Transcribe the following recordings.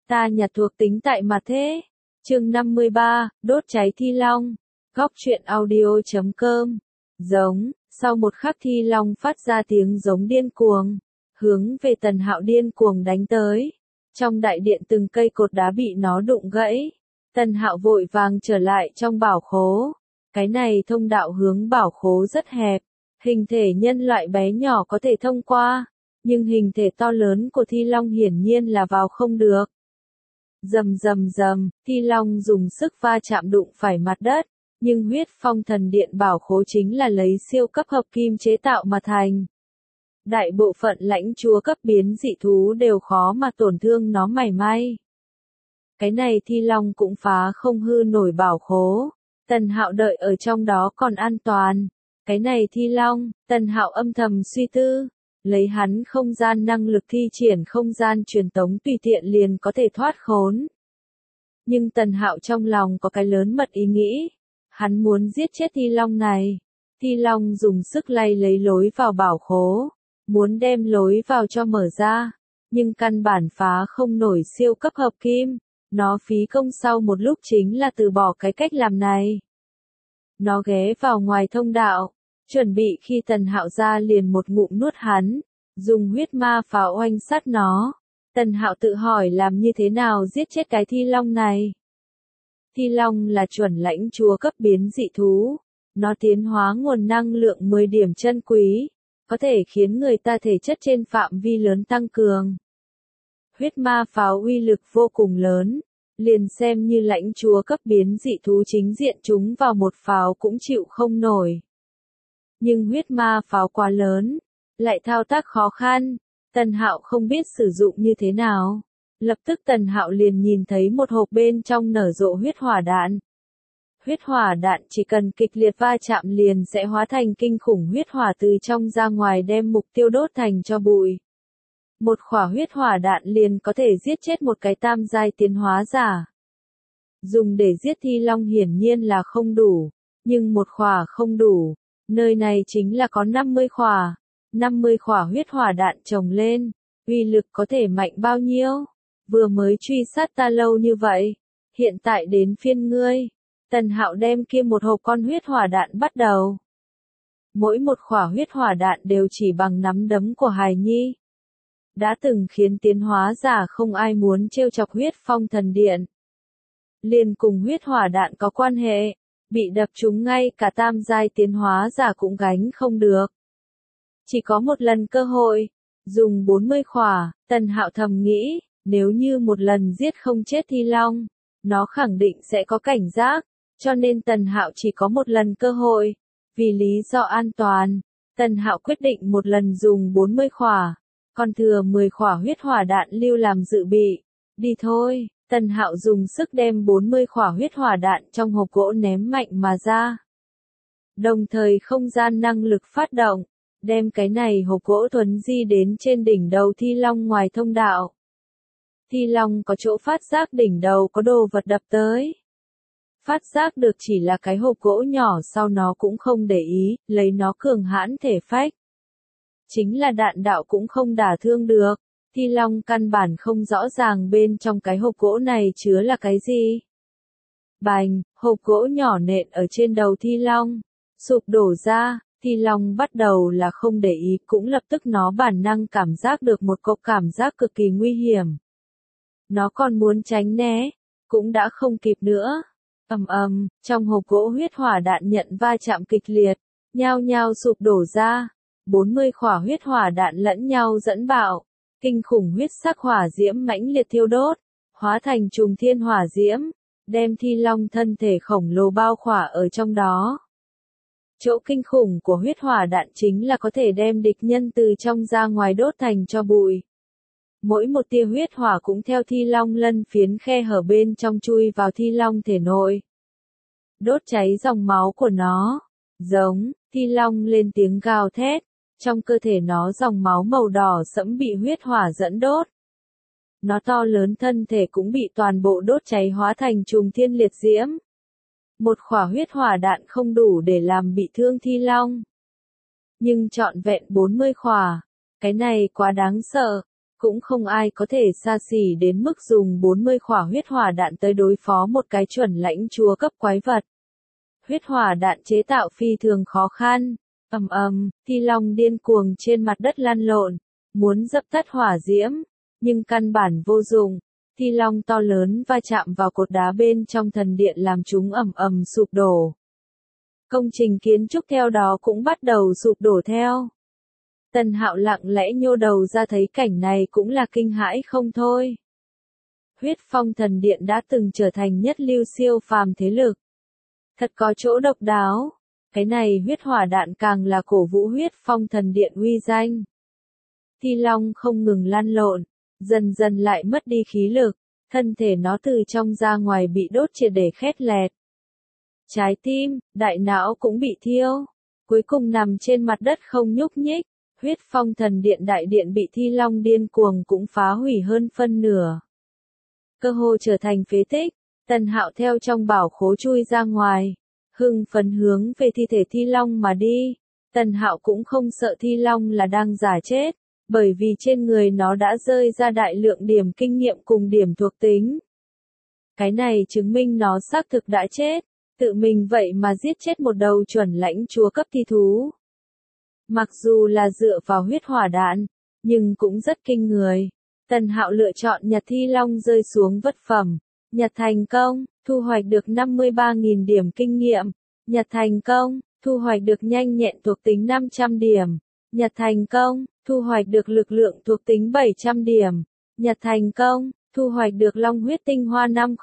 Ta nhặt thuộc tính tại mặt thế. Chương 53, đốt cháy Thi Long. Góc truyện audio.com. Giống, sau một khắc Thi Long phát ra tiếng giống điên cuồng, hướng về Tần Hạo điên cuồng đánh tới. Trong đại điện từng cây cột đá bị nó đụng gãy. Tần Hạo vội vàng trở lại trong bảo khố. Cái này thông đạo hướng bảo khố rất hẹp, hình thể nhân loại bé nhỏ có thể thông qua, nhưng hình thể to lớn của Thi Long hiển nhiên là vào không được. Rầm rầm rầm, Thi Long dùng sức va chạm đụng phải mặt đất, nhưng huyết phong thần điện bảo khố chính là lấy siêu cấp hợp kim chế tạo mà thành. Đại bộ phận lãnh chúa cấp biến dị thú đều khó mà tổn thương nó mảy may. Cái này Thi Long cũng phá không hư nổi bảo khố. Tần Hạo đợi ở trong đó còn an toàn. Cái này Thi Long, Tần Hạo âm thầm suy tư. Lấy hắn không gian năng lực thi triển không gian truyền tống tùy tiện liền có thể thoát khốn. Nhưng Tần Hạo trong lòng có cái lớn mật ý nghĩ. Hắn muốn giết chết Thi Long này. Thi Long dùng sức lay lấy lối vào bảo khố. Muốn đem lối vào cho mở ra. Nhưng căn bản phá không nổi siêu cấp hợp kim. Nó phí công sau một lúc chính là từ bỏ cái cách làm này. Nó ghé vào ngoài thông đạo, chuẩn bị khi Tần Hạo ra liền một ngụm nuốt hắn, dùng huyết ma pháo oanh sát nó. Tần Hạo tự hỏi làm như thế nào giết chết cái Thi Long này. Thi Long là chuẩn lãnh chúa cấp biến dị thú, nó tiến hóa nguồn năng lượng 10 điểm chân quý, có thể khiến người ta thể chất trên phạm vi lớn tăng cường. Huyết ma pháo uy lực vô cùng lớn, liền xem như lãnh chúa cấp biến dị thú chính diện chúng vào một pháo cũng chịu không nổi. Nhưng huyết ma pháo quá lớn, lại thao tác khó khăn, Tần Hạo không biết sử dụng như thế nào. Lập tức Tần Hạo liền nhìn thấy một hộp bên trong nở rộ huyết hỏa đạn. Huyết hỏa đạn chỉ cần kịch liệt va chạm liền sẽ hóa thành kinh khủng huyết hỏa từ trong ra ngoài đem mục tiêu đốt thành tro bụi. Một quả huyết hỏa đạn liền có thể giết chết một cái tam giai tiến hóa giả. Dùng để giết Thi Long hiển nhiên là không đủ, nhưng một quả không đủ, nơi này chính là có 50 quả. 50 quả huyết hỏa đạn chồng lên, uy lực có thể mạnh bao nhiêu? Vừa mới truy sát ta lâu như vậy, hiện tại đến phiên ngươi. Tần Hạo đem kia một hộp con huyết hỏa đạn bắt đầu. Mỗi một quả huyết hỏa đạn đều chỉ bằng nắm đấm của hài nhi. Đã từng khiến tiến hóa giả không ai muốn trêu chọc huyết phong thần điện. Liền cùng huyết hỏa đạn có quan hệ, bị đập trúng ngay cả tam giai tiến hóa giả cũng gánh không được. Chỉ có một lần cơ hội, dùng 40 quả, Tần Hạo thầm nghĩ, nếu như một lần giết không chết Thi Long, nó khẳng định sẽ có cảnh giác, cho nên Tần Hạo chỉ có một lần cơ hội. Vì lý do an toàn, Tần Hạo quyết định một lần dùng 40 quả. Còn thừa 10 quả huyết hỏa đạn lưu làm dự bị. Đi thôi, Tần Hạo dùng sức đem 40 quả huyết hỏa đạn trong hộp gỗ ném mạnh mà ra. Đồng thời không gian năng lực phát động, đem cái này hộp gỗ thuấn di đến trên đỉnh đầu Thi Long ngoài thông đạo. Thi Long có chỗ phát giác đỉnh đầu có đồ vật đập tới. Phát giác được chỉ là cái hộp gỗ nhỏ sau nó cũng không để ý, lấy nó cường hãn thể phách. Chính là đạn đạo cũng không đả thương được. Thi Long căn bản không rõ ràng bên trong cái hộp gỗ này chứa là cái gì. Bành, hộp gỗ nhỏ nện ở trên đầu Thi Long, sụp đổ ra. Thi Long bắt đầu là không để ý, cũng lập tức nó bản năng cảm giác được một cỗ cảm giác cực kỳ nguy hiểm. Nó còn muốn tránh né, cũng đã không kịp nữa. Trong hộp gỗ huyết hỏa đạn nhận va chạm kịch liệt, nhao nhao sụp đổ ra. 40 quả huyết hỏa đạn lẫn nhau dẫn bạo, kinh khủng huyết sắc hỏa diễm mãnh liệt thiêu đốt, hóa thành trùng thiên hỏa diễm, đem Thi Long thân thể khổng lồ bao khỏa ở trong đó. Chỗ kinh khủng của huyết hỏa đạn chính là có thể đem địch nhân từ trong ra ngoài đốt thành tro bụi. Mỗi một tia huyết hỏa cũng theo Thi Long lân phiến khe hở bên trong chui vào Thi Long thể nội. Đốt cháy dòng máu của nó. Giống, Thi Long lên tiếng gào thét. Trong cơ thể nó dòng máu màu đỏ sẫm bị huyết hỏa dẫn đốt. Nó to lớn thân thể cũng bị toàn bộ đốt cháy hóa thành trùng thiên liệt diễm. Một quả huyết hỏa đạn không đủ để làm bị thương Thi Long. Nhưng trọn vẹn 40 quả. Cái này quá đáng sợ. Cũng không ai có thể xa xỉ đến mức dùng 40 khỏa huyết hỏa đạn tới đối phó một cái chuẩn lãnh chúa cấp quái vật. Huyết hỏa đạn chế tạo phi thường khó khăn. Thi long điên cuồng trên mặt đất lăn lộn, muốn dập tắt hỏa diễm, nhưng căn bản vô dụng. Thi long to lớn va chạm vào cột đá bên trong thần điện làm chúng sụp đổ. Công trình kiến trúc theo đó cũng bắt đầu sụp đổ theo. Tần Hạo lặng lẽ nhô đầu ra thấy cảnh này cũng là kinh hãi không thôi. Huyết Phong Thần Điện đã từng trở thành nhất lưu siêu phàm thế lực. Thật có chỗ độc đáo. Cái này huyết hỏa đạn càng là cổ vũ Huyết Phong Thần Điện uy danh. Thi long không ngừng lăn lộn, dần dần lại mất đi khí lực, thân thể nó từ trong ra ngoài bị đốt triệt để khét lẹt. Trái tim, đại não cũng bị thiêu, cuối cùng nằm trên mặt đất không nhúc nhích. Huyết Phong Thần Điện đại điện bị Thi long điên cuồng cũng phá hủy hơn phân nửa. Cơ hồ trở thành phế tích. Tần Hạo theo trong bảo khố chui ra ngoài, hưng phấn hướng về thi thể Thi long mà đi. Tần Hạo cũng không sợ Thi long là đang giả chết, bởi vì trên người nó đã rơi ra đại lượng điểm kinh nghiệm cùng điểm thuộc tính. Cái này chứng minh nó xác thực đã chết, tự mình vậy mà giết chết một đầu chuẩn lãnh chúa cấp thi thú. Mặc dù là dựa vào huyết hỏa đạn, nhưng cũng rất kinh người. Tần Hạo lựa chọn nhặt Thi long rơi xuống vật phẩm. Nhặt thành công, thu hoạch được 53.000 điểm kinh nghiệm. Nhặt thành công, thu hoạch được nhanh nhẹn thuộc tính 500 điểm. Nhặt thành công, thu hoạch được lực lượng thuộc tính 700 điểm. Nhặt thành công, thu hoạch được long huyết tinh hoa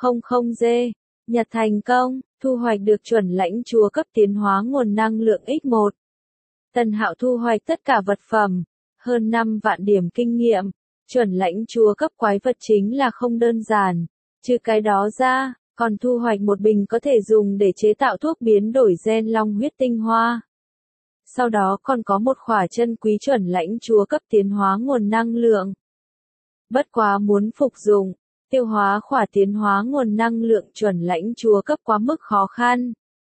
500G. Nhặt thành công, thu hoạch được chuẩn lãnh chúa cấp tiến hóa nguồn năng lượng x1. Tần Hạo thu hoạch tất cả vật phẩm, hơn 5 vạn điểm kinh nghiệm. Chuẩn lãnh chúa cấp quái vật chính là không đơn giản. Trừ cái đó ra, còn thu hoạch một bình có thể dùng để chế tạo thuốc biến đổi gen long huyết tinh hoa. Sau đó còn có một khỏa chân quý chuẩn lãnh chúa cấp tiến hóa nguồn năng lượng. Bất quá muốn phục dụng, tiêu hóa khỏa tiến hóa nguồn năng lượng chuẩn lãnh chúa cấp quá mức khó khăn.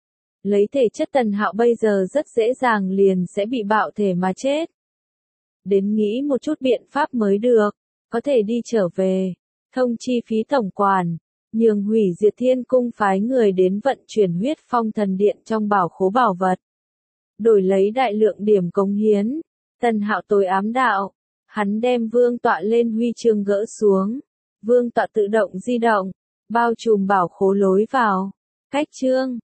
Lấy thể chất Tần Hạo bây giờ rất dễ dàng liền sẽ bị bạo thể mà chết. Đến nghĩ một chút biện pháp mới được, có thể đi trở về, thông chi phí tổng quản, nhường hủy diệt thiên cung phái người đến vận chuyển Huyết Phong Thần Điện trong bảo khố bảo vật. Đổi lấy đại lượng điểm cống hiến. Tần Hạo tối ám đạo, hắn đem vương tọa lên huy chương gỡ xuống. Vương tọa tự động di động, bao trùm bảo khố lối vào. Cách chương